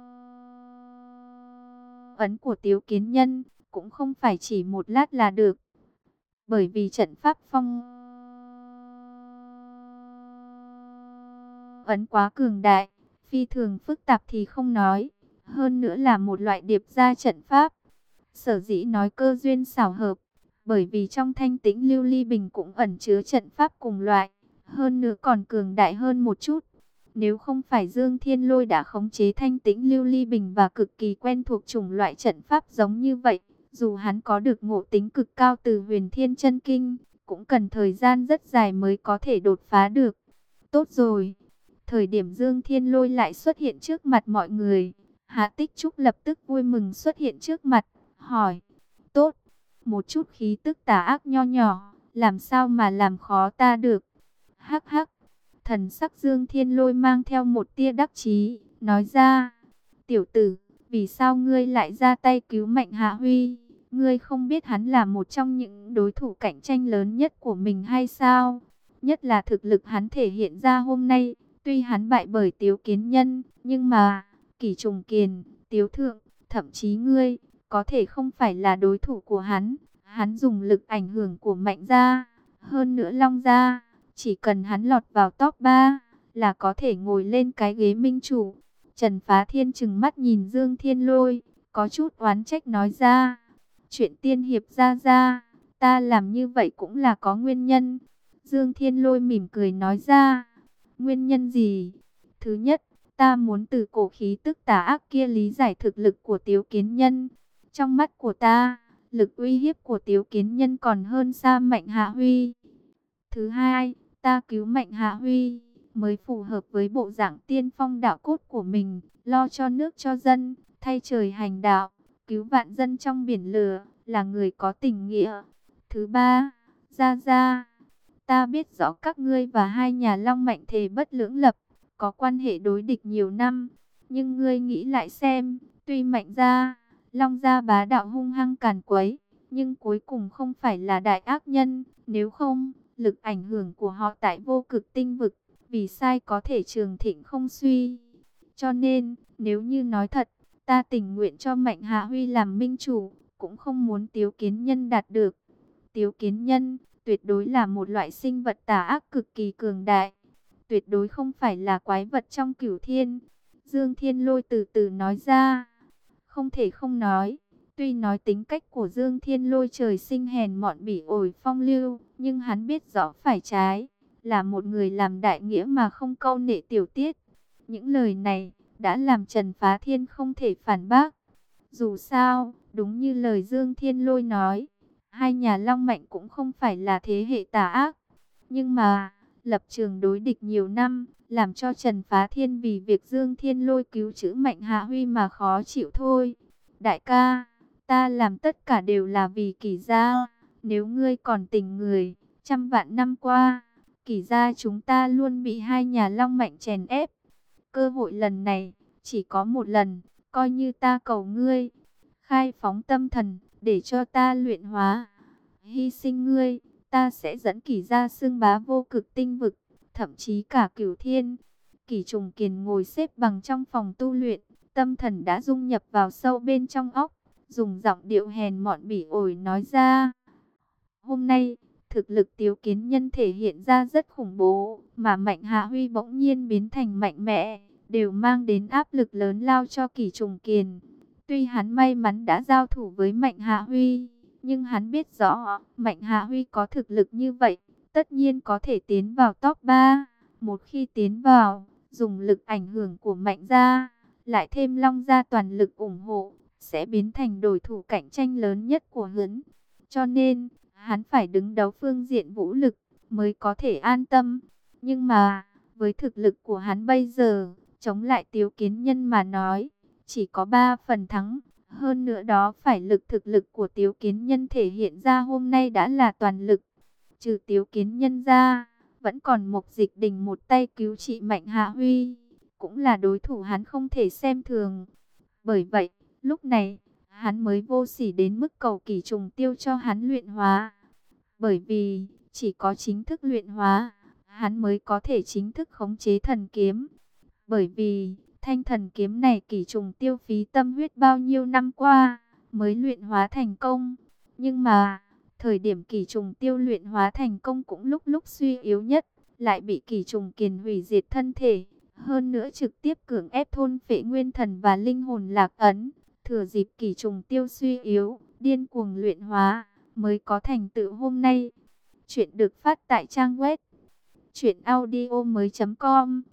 ấn của Tiếu Kiến Nhân, cũng không phải chỉ một lát là được. Bởi vì trận pháp phong ấn quá cường đại, phi thường phức tạp thì không nói, hơn nữa là một loại điệp ra trận pháp. Sở dĩ nói cơ duyên xảo hợp, bởi vì trong thanh tĩnh lưu ly bình cũng ẩn chứa trận pháp cùng loại, hơn nữa còn cường đại hơn một chút. Nếu không phải Dương Thiên Lôi đã khống chế Thanh Tĩnh Lưu Ly Bình và cực kỳ quen thuộc chủng loại trận pháp giống như vậy, dù hắn có được ngộ tính cực cao từ Huyền Thiên Chân Kinh, cũng cần thời gian rất dài mới có thể đột phá được. Tốt rồi. Thời điểm Dương Thiên Lôi lại xuất hiện trước mặt mọi người, Hạ Tích Trúc lập tức vui mừng xuất hiện trước mặt, hỏi: "Tốt, một chút khí tức tà ác nho nhỏ, làm sao mà làm khó ta được?" Hắc hắc. Thần sắc Dương Thiên Lôi mang theo một tia đắc chí, nói ra: "Tiểu tử, vì sao ngươi lại ra tay cứu Mạnh Hạ Huy? Ngươi không biết hắn là một trong những đối thủ cạnh tranh lớn nhất của mình hay sao? Nhất là thực lực hắn thể hiện ra hôm nay, tuy hắn bại bởi Tiếu Kiến Nhân, nhưng mà Kỷ Trùng Kiền, Tiếu Thượng, thậm chí ngươi, có thể không phải là đối thủ của hắn. Hắn dùng lực ảnh hưởng của Mạnh gia, hơn nữa Long gia, chỉ cần hắn lọt vào top ba, là có thể ngồi lên cái ghế minh chủ." Trần Phá Thiên trừng mắt nhìn Dương Thiên Lôi, có chút oán trách nói ra: "Chuyện tiên hiệp ra ra, ta làm như vậy cũng là có nguyên nhân." Dương Thiên Lôi mỉm cười nói ra: "Nguyên nhân gì?" "Thứ nhất, ta muốn từ cổ khí tức tà ác kia lý giải thực lực của Tiếu Kiến Nhân. Trong mắt của ta, lực uy hiếp của Tiếu Kiến Nhân còn hơn xa Mạnh Hạ Huy. Thứ hai, ta cứu Mạnh Hạ Huy mới phù hợp với bộ dạng tiên phong đạo cốt của mình, lo cho nước cho dân, thay trời hành đạo, cứu vạn dân trong biển lửa, là người có tình nghĩa. Thứ ba, ra ra, ta biết rõ các ngươi và hai nhà Long Mạnh thề bất lưỡng lập, có quan hệ đối địch nhiều năm, nhưng ngươi nghĩ lại xem, tuy Mạnh gia, Long gia bá đạo hung hăng càn quấy, nhưng cuối cùng không phải là đại ác nhân, nếu không, lực ảnh hưởng của họ tại vô cực tinh vực, vì sai có thể trường thịnh không suy. Cho nên, nếu như nói thật, ta tình nguyện cho Mạnh Hạ Huy làm minh chủ, cũng không muốn Tiếu Kiến Nhân đạt được. Tiếu Kiến Nhân tuyệt đối là một loại sinh vật tà ác cực kỳ cường đại, tuyệt đối không phải là quái vật trong cửu thiên." Dương Thiên Lôi từ từ nói ra. Không thể không nói, tuy nói tính cách của Dương Thiên Lôi trời sinh hèn mọn bỉ ổi phong lưu, nhưng hắn biết rõ phải trái, là một người làm đại nghĩa mà không câu nệ tiểu tiết. Những lời này đã làm Trần Phá Thiên không thể phản bác. Dù sao, đúng như lời Dương Thiên Lôi nói, hai nhà Long Mạnh cũng không phải là thế hệ tà ác. Nhưng mà, lập trường đối địch nhiều năm, làm cho Trần Phá Thiên vì việc Dương Thiên Lôi cứu chữa Mạnh Hạ Huy mà khó chịu thôi. "Đại ca, ta làm tất cả đều là vì Kỷ gia. Nếu ngươi còn tình người, trăm vạn năm qua, Kỷ gia chúng ta luôn bị hai nhà Long Mạnh chèn ép. Cơ hội lần này, chỉ có một lần, coi như ta cầu ngươi, khai phóng tâm thần, để cho ta luyện hóa. Hy sinh ngươi, ta sẽ dẫn Kỷ gia xưng bá vô cực tinh vực, thậm chí cả cửu thiên." Kỷ Trùng Kiền ngồi xếp bằng trong phòng tu luyện, tâm thần đã dung nhập vào sâu bên trong óc, dùng giọng điệu hèn mọn bỉ ổi nói ra: "Hôm nay, thực lực Tiếu Kiến Nhân thể hiện ra rất khủng bố, mà Mạnh Hạ Huy bỗng nhiên biến thành mạnh mẽ, đều mang đến áp lực lớn lao cho Kỷ Trùng Kiền. Tuy hắn may mắn đã giao thủ với Mạnh Hạ Huy, nhưng hắn biết rõ, Mạnh Hạ Huy có thực lực như vậy, tất nhiên có thể tiến vào top ba. Một khi tiến vào, dùng lực ảnh hưởng của Mạnh gia, lại thêm Long gia toàn lực ủng hộ, sẽ biến thành đối thủ cạnh tranh lớn nhất của hắn. Cho nên, hắn phải đứng đấu phương diện vũ lực, mới có thể an tâm. Nhưng mà, với thực lực của hắn bây giờ, chống lại Tiếu Kiến Nhân mà nói, chỉ có ba phần thắng. Hơn nữa đó phải lực thực lực của Tiếu Kiến Nhân thể hiện ra hôm nay đã là toàn lực. Trừ Tiếu Kiến Nhân ra, vẫn còn Mục Dịch Đình một tay cứu trị Mạnh Hạ Huy, cũng là đối thủ hắn không thể xem thường. Bởi vậy, lúc này, hắn mới vô sỉ đến mức cầu Kỷ Trùng Tiêu cho hắn luyện hóa. Bởi vì, chỉ có chính thức luyện hóa, hắn mới có thể chính thức khống chế thần kiếm. Bởi vì, thanh thần kiếm này Kỷ Trùng Tiêu phí tâm huyết bao nhiêu năm qua, mới luyện hóa thành công. Nhưng mà, thời điểm Kỷ Trùng Tiêu luyện hóa thành công cũng lúc lúc suy yếu nhất, lại bị Kỷ Trùng Kiền hủy diệt thân thể. Hơn nữa trực tiếp cưỡng ép thôn phệ nguyên thần và linh hồn lạc ấn. Thừa dịp Kỷ Trùng Tiêu suy yếu, điên cuồng luyện hóa, mới có thành tựu hôm nay. Chuyện được phát tại trang web truyện audio mới chấm com.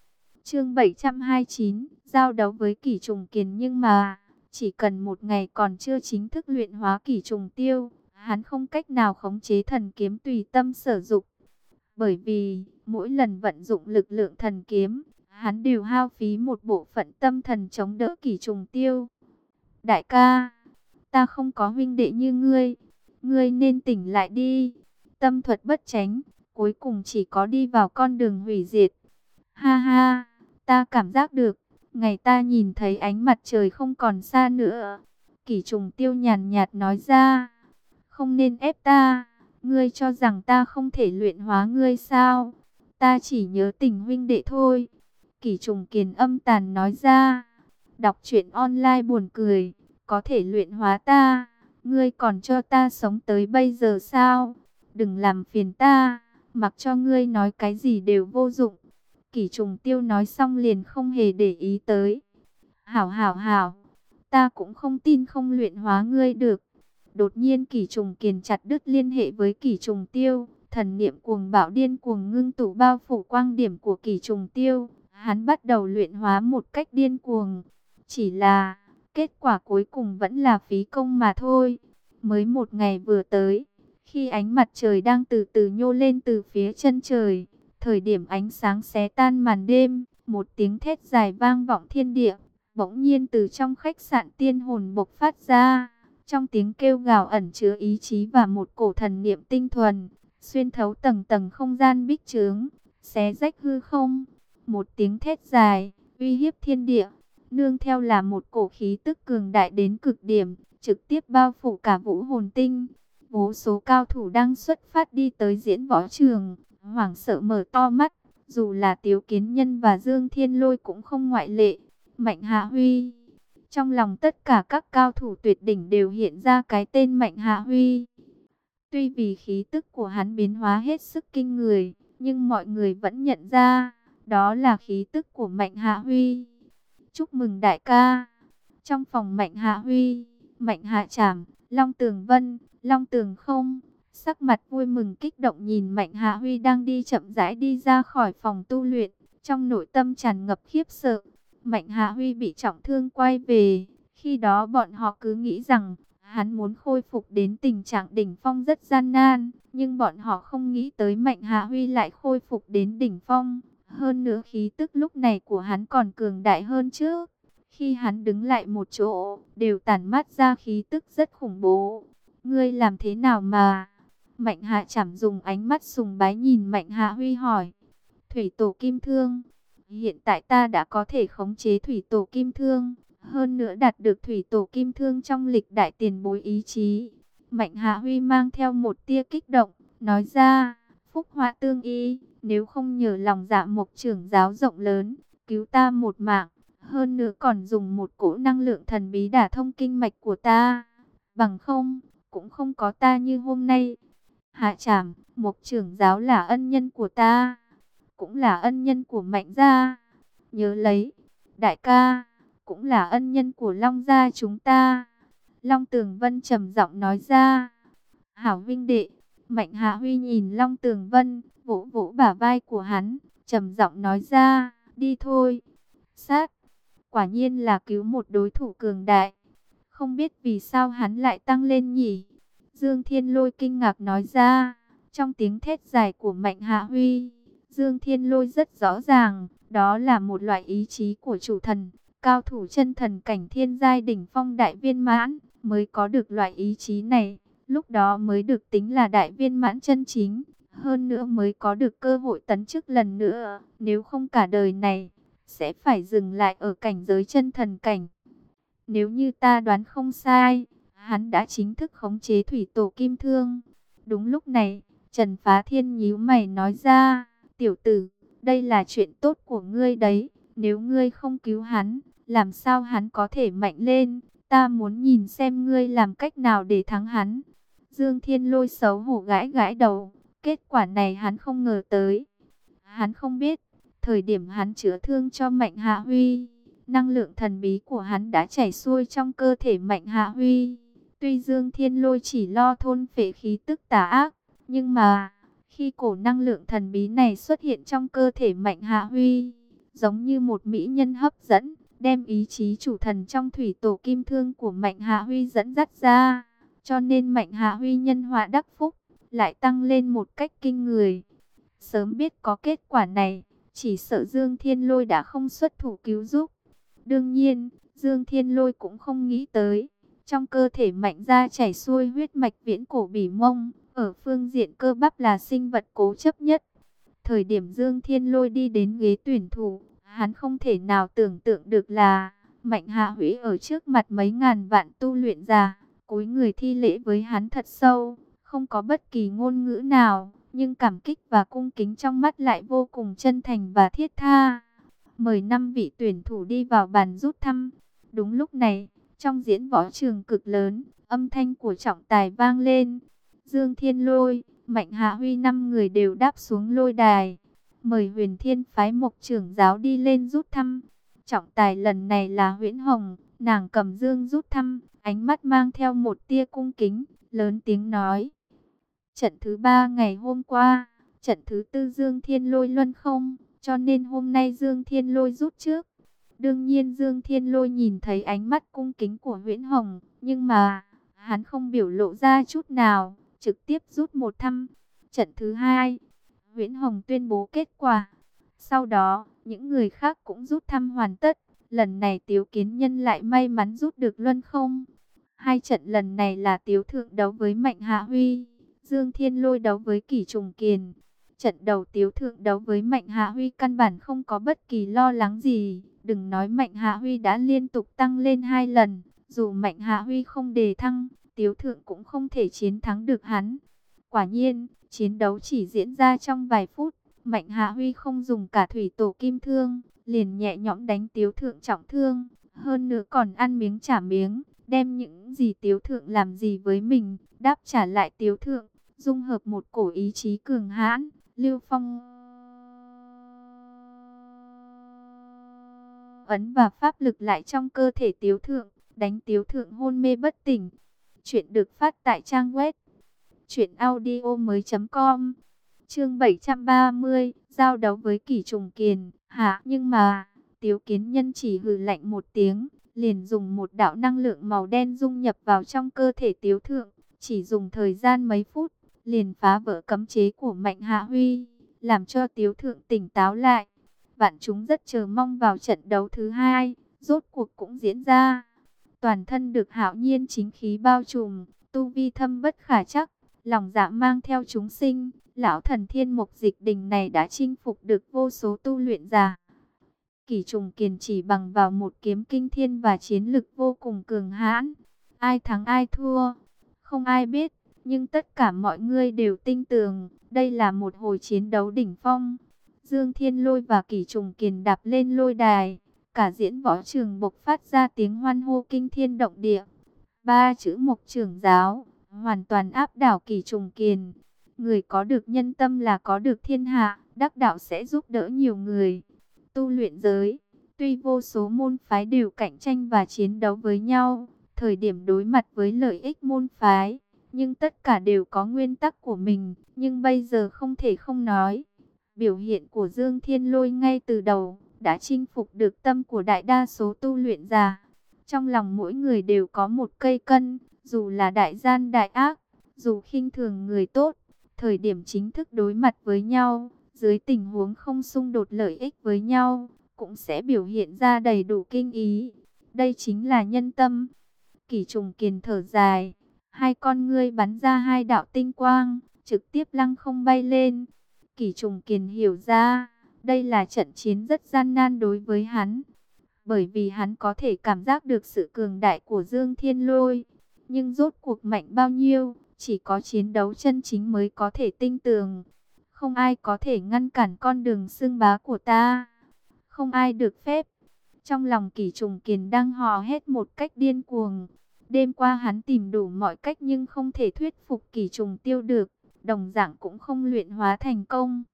Chương bảy trăm hai mươi chín, giao đấu với Kỷ Trùng Kiền, nhưng mà chỉ cần một ngày còn chưa chính thức luyện hóa Kỷ Trùng Tiêu, hắn không cách nào khống chế thần kiếm tùy tâm sử dụng. Bởi vì mỗi lần vận dụng lực lượng thần kiếm, hắn đều hao phí một bộ phận tâm thần chống đỡ Kỷ Trùng Tiêu. Đại ca, ta không có huynh đệ như ngươi, ngươi nên tỉnh lại đi. Tâm thuật bất chánh, cuối cùng chỉ có đi vào con đường hủy diệt. Ha ha, ta cảm giác được, ngày ta nhìn thấy ánh mặt trời không còn xa nữa. Kỷ Trùng Tiêu nhàn nhạt nói ra, không nên ép ta, ngươi cho rằng ta không thể luyện hóa ngươi sao? Ta chỉ nhớ tình huynh đệ thôi. Kỷ Trùng Kiền âm tàn nói ra, đọc truyện online buồn cười, có thể luyện hóa ta, ngươi còn cho ta sống tới bây giờ sao? Đừng làm phiền ta, mặc cho ngươi nói cái gì đều vô dụng. Kỷ Trùng Tiêu nói xong liền không hề để ý tới. Hảo hảo hảo, ta cũng không tin không luyện hóa ngươi được. Đột nhiên Kỷ Trùng Kiền chặt đứt liên hệ với Kỷ Trùng Tiêu, thần niệm cuồng bạo điên cuồng ngưng tụ bao phủ quang điểm của Kỷ Trùng Tiêu, hắn bắt đầu luyện hóa một cách điên cuồng. Chỉ là kết quả cuối cùng vẫn là phí công mà thôi. Mới một ngày vừa tới, khi ánh mặt trời đang từ từ nhô lên từ phía chân trời, thời điểm ánh sáng xé tan màn đêm, một tiếng thét dài vang vọng thiên địa, bỗng nhiên từ trong khách sạn tiên hồn bộc phát ra. Trong tiếng kêu gào ẩn chứa ý chí và một cổ thần niệm tinh thuần, xuyên thấu tầng tầng không gian bích chướng, xé rách hư không. Một tiếng thét dài, uy hiếp thiên địa, nương theo là một cổ khí tức cường đại đến cực điểm, trực tiếp bao phủ cả vũ hồn tinh. Vô số cao thủ đang xuất phát đi tới diễn võ trường, hoảng sợ mở to mắt, dù là Tiếu Kiến Nhân và Dương Thiên Lôi cũng không ngoại lệ. Mạnh Hạ Huy. Trong lòng tất cả các cao thủ tuyệt đỉnh đều hiện ra cái tên Mạnh Hạ Huy. Tuy vì khí tức của hắn biến hóa hết sức kinh người, nhưng mọi người vẫn nhận ra, đó là khí tức của Mạnh Hạ Huy. Chúc mừng đại ca. Trong phòng Mạnh Hạ Huy, Mạnh Hạ Trảm, Long Tường Vân, Long Tường Không, sắc mặt vui mừng kích động nhìn Mạnh Hạ Huy đang đi chậm rãi đi ra khỏi phòng tu luyện, trong nội tâm tràn ngập khiếp sợ. Mạnh Hạ Huy bị trọng thương quay về, khi đó bọn họ cứ nghĩ rằng hắn muốn khôi phục đến tình trạng đỉnh phong rất gian nan, nhưng bọn họ không nghĩ tới Mạnh Hạ Huy lại khôi phục đến đỉnh phong. Hơn nữa khí tức lúc này của hắn còn cường đại hơn trước. Khi hắn đứng lại một chỗ, đều tản mát ra khí tức rất khủng bố. Ngươi làm thế nào mà? Mạnh Hạ Trảm dùng ánh mắt sùng bái nhìn Mạnh Hạ Huy hỏi. Thủy tổ kim thương. Hiện tại ta đã có thể khống chế thủy tổ kim thương, hơn nữa đạt được thủy tổ kim thương trong lịch đại tiền bối ý chí. Mạnh Hạ Huy mang theo một tia kích động, nói ra, phúc họa tương y, nếu không nhờ lòng dạ mộc trưởng giáo rộng lớn, cứu ta một mạng, hơn nữa còn dùng một cỗ năng lượng thần bí đả thông kinh mạch của ta, bằng không, cũng không có ta như hôm nay. Hạ Trảm, mộc trưởng giáo là ân nhân của ta, cũng là ân nhân của Mạnh gia. Nhớ lấy, đại ca, cũng là ân nhân của Long gia chúng ta. Long Tường Vân trầm giọng nói ra. Hảo vinh đệ. Mạnh Hạ Huy nhìn Long Tường Vân, vỗ vỗ bả vai của hắn, trầm giọng nói ra, đi thôi. Sát, quả nhiên là cứu một đối thủ cường đại. Không biết vì sao hắn lại tăng lên nhỉ? Dương Thiên Lôi kinh ngạc nói ra. Trong tiếng thét dài của Mạnh Hạ Huy, Dương Thiên Lôi rất rõ ràng, đó là một loại ý chí của chủ thần, cao thủ chân thần cảnh thiên giai đỉnh phong đại viên mãn, mới có được loại ý chí này, lúc đó mới được tính là đại viên mãn chân chính, hơn nữa mới có được cơ hội tấn chức lần nữa, nếu không cả đời này, sẽ phải dừng lại ở cảnh giới chân thần cảnh. Nếu như ta đoán không sai, hắn đã chính thức khống chế thủy tổ kim thương. Đúng lúc này, Trần Phá Thiên nhíu mày nói ra, tiểu tử, đây là chuyện tốt của ngươi đấy, nếu ngươi không cứu hắn, làm sao hắn có thể mạnh lên, ta muốn nhìn xem ngươi làm cách nào để thắng hắn. Dương Thiên Lôi xấu hổ gãi gãi đầu, kết quả này hắn không ngờ tới. Hắn không biết, thời điểm hắn chữa thương cho Mạnh Hạ Huy, năng lượng thần bí của hắn đã chảy xuôi trong cơ thể Mạnh Hạ Huy. Tuy Dương Thiên Lôi chỉ lo thôn phệ khí tức tà ác, nhưng mà khi cổ năng lượng thần bí này xuất hiện trong cơ thể Mạnh Hạ Huy, giống như một mỹ nhân hấp dẫn, đem ý chí chủ thần trong thủy tổ kim thương của Mạnh Hạ Huy dẫn dắt ra. Cho nên Mạnh Hạ Huy nhân họa đắc phúc, lại tăng lên một cách kinh người. Sớm biết có kết quả này, chỉ sợ Dương Thiên Lôi đã không xuất thủ cứu giúp. Đương nhiên, Dương Thiên Lôi cũng không nghĩ tới, trong cơ thể Mạnh gia chảy xuôi huyết mạch viễn cổ bỉ mông, ở phương diện cơ bắp là sinh vật cố chấp nhất. Thời điểm Dương Thiên Lôi đi đến ghế tuyển thủ, hắn không thể nào tưởng tượng được là Mạnh Hạ Huy ở trước mặt mấy ngàn vạn tu luyện giả, cúi người thi lễ với hắn thật sâu, không có bất kỳ ngôn ngữ nào, nhưng cảm kích và cung kính trong mắt lại vô cùng chân thành và thiết tha. Mời năm vị tuyển thủ đi vào bàn rút thăm. Đúng lúc này, trong diễn võ trường cực lớn, âm thanh của trọng tài vang lên. Dương Thiên Lôi, Mạnh Hạ Huy năm người đều đáp xuống lôi đài. Mời Huyền Thiên phái Mộc trưởng giáo đi lên rút thăm. Trọng tài lần này là Huyễn Hồng, nàng cầm dương rút thăm, ánh mắt mang theo một tia cung kính, lớn tiếng nói: trận thứ ba ngày hôm qua, trận thứ tư Dương Thiên Lôi luân không, cho nên hôm nay Dương Thiên Lôi rút trước. Đương nhiên Dương Thiên Lôi nhìn thấy ánh mắt cung kính của Huyễn Hồng, nhưng mà hắn không biểu lộ ra chút nào, trực tiếp rút một thăm. Trận thứ hai, Huyễn Hồng tuyên bố kết quả. Sau đó, những người khác cũng rút thăm hoàn tất. Lần này Tiếu Kiến Nhân lại may mắn rút được luân không. Hai trận lần này là Tiếu Thượng đấu với Mạnh Hạ Huy, Dương Thiên Lôi đấu với Kỷ Trùng Kiền. Trận đầu Tiếu Thượng đấu với Mạnh Hạ Huy căn bản không có bất kỳ lo lắng gì. Đừng nói Mạnh Hạ Huy đã liên tục tăng lên hai lần, dù Mạnh Hạ Huy không đề thăng, Tiếu Thượng cũng không thể chiến thắng được hắn. Quả nhiên, chiến đấu chỉ diễn ra trong vài phút, Mạnh Hạ Huy không dùng cả thủy tổ kim thương, liền nhẹ nhõm đánh Tiếu Thượng trọng thương, hơn nữa còn ăn miếng trả miếng, đem những gì Tiếu Thượng làm gì với mình, đáp trả lại Tiếu Thượng, dung hợp một cổ ý chí cường hãn, Lưu Phong ấn và pháp lực lại trong cơ thể Tiếu Thượng, đánh Tiếu Thượng hôn mê bất tỉnh. Chuyện được phát tại trang web truyện audio mới chấm com. Chương bảy trăm ba mươi, giao đấu với Kỷ Trùng Kiền. Hả, nhưng mà Tiếu Kiến Nhân chỉ hừ lạnh một tiếng, liền dùng một đạo năng lượng màu đen dung nhập vào trong cơ thể Tiếu Thượng, chỉ dùng thời gian mấy phút, liền phá vỡ cấm chế của Mạnh Hạ Huy, làm cho Tiếu Thượng tỉnh táo lại. Vạn chúng rất chờ mong vào trận đấu thứ hai, rốt cuộc cũng diễn ra. Toàn thân được hạo nhiên chính khí bao trùm, tu vi thâm bất khả chắc, lòng dạ mang theo chúng sinh, lão thần Thiên Mục Dịch Đình này đã chinh phục được vô số tu luyện giả. Kỷ Trùng Kiền chỉ bằng vào một kiếm kinh thiên và chiến lực vô cùng cường hãn. Ai thắng ai thua, không ai biết, nhưng tất cả mọi người đều tin tưởng, đây là một hồi chiến đấu đỉnh phong. Dương Thiên Lôi và Kỷ Trùng Kiền đạp lên lôi đài, cả diễn võ trường bộc phát ra tiếng hoan hô kinh thiên động địa. Ba chữ Mộc trưởng giáo hoàn toàn áp đảo Kỷ Trùng Kiền. Người có được nhân tâm là có được thiên hạ, đắc đạo sẽ giúp đỡ nhiều người. Tu luyện giới, tuy vô số môn phái đều cạnh tranh và chiến đấu với nhau, thời điểm đối mặt với lợi ích môn phái, nhưng tất cả đều có nguyên tắc của mình, nhưng bây giờ không thể không nói. Biểu hiện của Dương Thiên Lôi ngay từ đầu đã chinh phục được tâm của đại đa số tu luyện giả. Trong lòng mỗi người đều có một cây cân, dù là đại gian đại ác, dù khinh thường người tốt, thời điểm chính thức đối mặt với nhau, dưới tình huống không xung đột lợi ích với nhau, cũng sẽ biểu hiện ra đầy đủ kinh ý. Đây chính là nhân tâm. Kỷ Trùng Kiền thở dài, hai con ngươi bắn ra hai đạo tinh quang, trực tiếp lăng không bay lên. Kỷ Trùng Kiền hiểu ra, đây là trận chiến rất gian nan đối với hắn, bởi vì hắn có thể cảm giác được sự cường đại của Dương Thiên Lôi. Nhưng rốt cuộc mạnh bao nhiêu, chỉ có chiến đấu chân chính mới có thể tinh tường. Không ai có thể ngăn cản con đường xưng bá của ta. Không ai được phép. Trong lòng Kỷ Trùng Kiền đang hò hét một cách điên cuồng. Đêm qua hắn tìm đủ mọi cách nhưng không thể thuyết phục Kỷ Trùng Tiêu được. Đồng dạng cũng không luyện hóa thành công.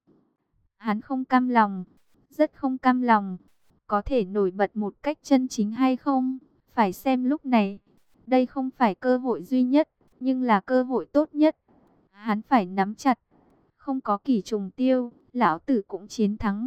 Hắn không cam lòng. Rất không cam lòng. Có thể nổi bật một cách chân chính hay không? Phải xem lúc này. Đây không phải cơ hội duy nhất, nhưng là cơ hội tốt nhất. Hắn phải nắm chặt. Không có Kỷ Trùng Tiêu, lão tử cũng chiến thắng.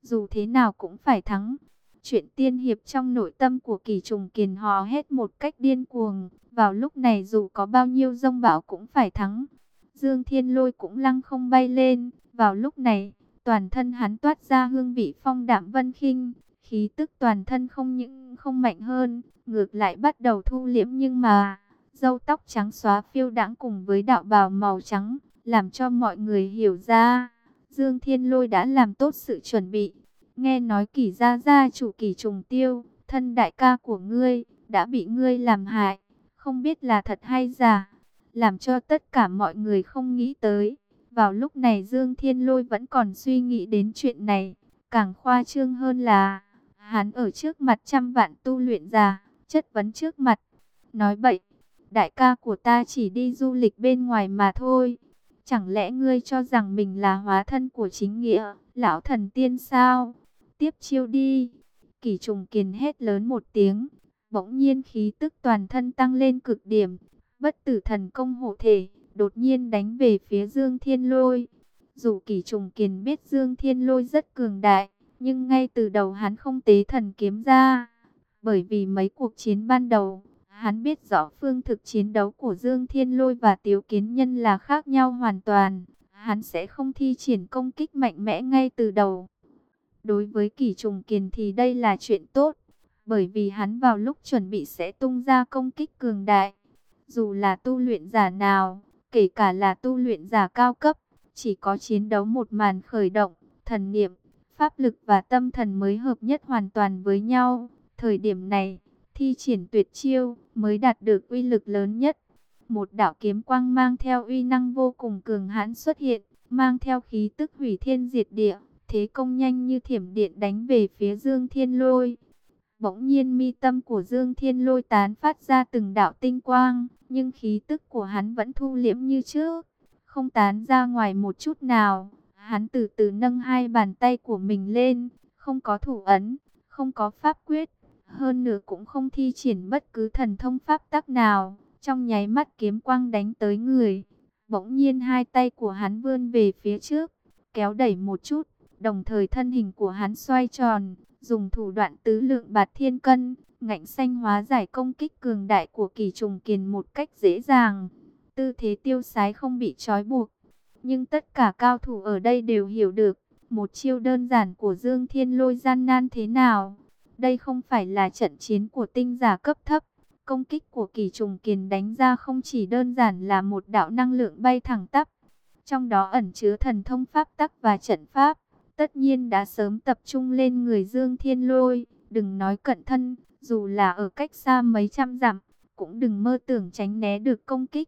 dù thế nào cũng phải thắng. Chuyện tiên hiệp trong nội tâm của Kỷ Trùng Kiền hò hét một cách điên cuồng, vào lúc này dù có bao nhiêu giông bão cũng phải thắng. Dương Thiên Lôi cũng lăng không bay lên, vào lúc này, toàn thân hắn toát ra hương vị phong đạm vân khinh, khí tức toàn thân không những không mạnh hơn, ngược lại bắt đầu thu liễm, nhưng mà râu tóc trắng xóa phiêu đãng cùng với đạo bào màu trắng, làm cho mọi người hiểu ra, Dương Thiên Lôi đã làm tốt sự chuẩn bị. Nghe nói Kỷ gia gia chủ Kỷ Trùng Tiêu, thân đại ca của ngươi, đã bị ngươi làm hại, không biết là thật hay giả, làm cho tất cả mọi người không nghĩ tới. Vào lúc này Dương Thiên Lôi vẫn còn suy nghĩ đến chuyện này, càng khoa trương hơn là, hắn ở trước mặt trăm vạn tu luyện giả, chất vấn trước mặt, nói bậy, đại ca của ta chỉ đi du lịch bên ngoài mà thôi. Chẳng lẽ ngươi cho rằng mình là hóa thân của chính nghĩa, lão thần tiên sao? Tiếp chiêu đi. Kỷ Trùng Kiền hét lớn một tiếng, bỗng nhiên khí tức toàn thân tăng lên cực điểm, bất tử thần công hộ thể, đột nhiên đánh về phía Dương Thiên Lôi. Dù Kỷ Trùng Kiền biết Dương Thiên Lôi rất cường đại, nhưng ngay từ đầu hắn không tế thần kiếm ra, bởi vì mấy cuộc chiến ban đầu, hắn biết rõ phương thực chiến đấu của Dương Thiên Lôi và Tiếu Kiến Nhân là khác nhau hoàn toàn. Hắn sẽ không thi triển công kích mạnh mẽ ngay từ đầu. Đối với Kỷ Trùng Kiền thì đây là chuyện tốt, bởi vì hắn vào lúc chuẩn bị sẽ tung ra công kích cường đại. Dù là tu luyện giả nào, kể cả là tu luyện giả cao cấp, chỉ có chiến đấu một màn khởi động, thần niệm, pháp lực và tâm thần mới hợp nhất hoàn toàn với nhau. Thời điểm này, thi triển tuyệt chiêu mới đạt được uy lực lớn nhất. Một đạo kiếm quang mang theo uy năng vô cùng cường hãn xuất hiện, mang theo khí tức hủy thiên diệt địa, thế công nhanh như thiểm điện đánh về phía Dương Thiên Lôi. Bỗng nhiên mi tâm của Dương Thiên Lôi tán phát ra từng đạo tinh quang, nhưng khí tức của hắn vẫn thu liễm như trước, không tán ra ngoài một chút nào. Hắn từ từ nâng hai bàn tay của mình lên, không có thủ ấn, không có pháp quyết, hơn nữa cũng không thi triển bất cứ thần thông pháp tắc nào. Trong nháy mắt kiếm quang đánh tới người, bỗng nhiên hai tay của hắn vươn về phía trước, kéo đẩy một chút, đồng thời thân hình của hắn xoay tròn, dùng thủ đoạn tứ lượng bạt thiên cân, ngạnh xanh hóa giải công kích cường đại của Kỷ Trùng Kiền một cách dễ dàng. Tư thế tiêu sái không bị trói buộc, nhưng tất cả cao thủ ở đây đều hiểu được, một chiêu đơn giản của Dương Thiên Lôi gian nan thế nào. Đây không phải là trận chiến của tinh giả cấp thấp. Công kích của Kỷ Trùng Kiền đánh ra không chỉ đơn giản là một đạo năng lượng bay thẳng tắp, trong đó ẩn chứa thần thông pháp tắc và trận pháp, tất nhiên đã sớm tập trung lên người Dương Thiên Lôi. Đừng nói cận thân, dù là ở cách xa mấy trăm dặm, cũng đừng mơ tưởng tránh né được công kích,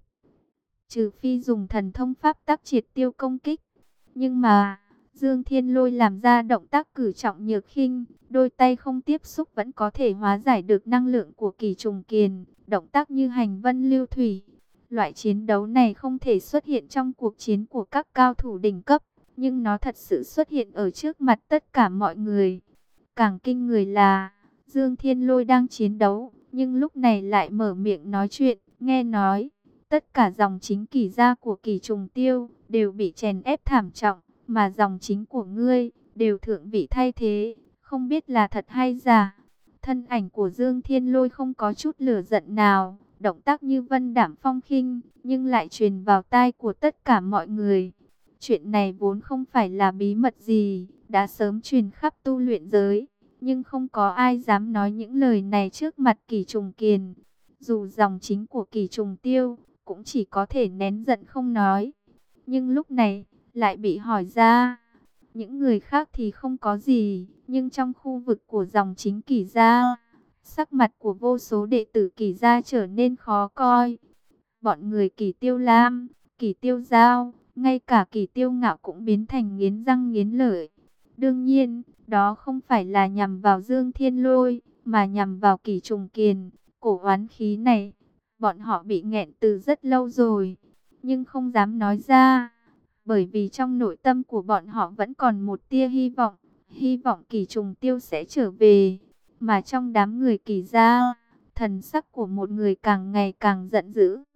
trừ phi dùng thần thông pháp tắc triệt tiêu công kích. Nhưng mà Dương Thiên Lôi làm ra động tác cử trọng nhược khinh, đôi tay không tiếp xúc vẫn có thể hóa giải được năng lượng của Kỷ Trùng Kiền, động tác như hành vân lưu thủy. Loại chiến đấu này không thể xuất hiện trong cuộc chiến của các cao thủ đỉnh cấp, nhưng nó thật sự xuất hiện ở trước mặt tất cả mọi người. Càng kinh người là, Dương Thiên Lôi đang chiến đấu, nhưng lúc này lại mở miệng nói chuyện. Nghe nói, tất cả dòng chính Kỷ gia của Kỷ Trùng Tiêu đều bị chèn ép thảm trọng, mà dòng chính của ngươi đều thượng vị thay thế, không biết là thật hay giả. Thân ảnh của Dương Thiên Lôi không có chút lửa giận nào, động tác như vân đảm phong khinh, nhưng lại truyền vào tai của tất cả mọi người. Chuyện này vốn không phải là bí mật gì, đã sớm truyền khắp tu luyện giới, nhưng không có ai dám nói những lời này trước mặt Kỷ Trùng Kiền. Dù dòng chính của Kỷ Trùng Tiêu cũng chỉ có thể nén giận không nói, nhưng lúc này lại bị hỏi ra. Những người khác thì không có gì, nhưng trong khu vực của dòng chính Kỷ gia, sắc mặt của vô số đệ tử Kỷ gia trở nên khó coi. Bọn người Kỷ Tiêu Lam, Kỷ Tiêu Giao, ngay cả Kỷ Tiêu Ngạo cũng biến thành nghiến răng nghiến lợi. Đương nhiên, đó không phải là nhằm vào Dương Thiên Lôi, mà nhằm vào Kỷ Trùng Kiền. Cổ oán khí này, bọn họ bị nghẹn từ rất lâu rồi, nhưng không dám nói ra, bởi vì trong nội tâm của bọn họ vẫn còn một tia hy vọng, hy vọng Kỷ Trùng Tiêu sẽ trở về. Mà trong đám người Kỷ gia, thần sắc của một người càng ngày càng giận dữ.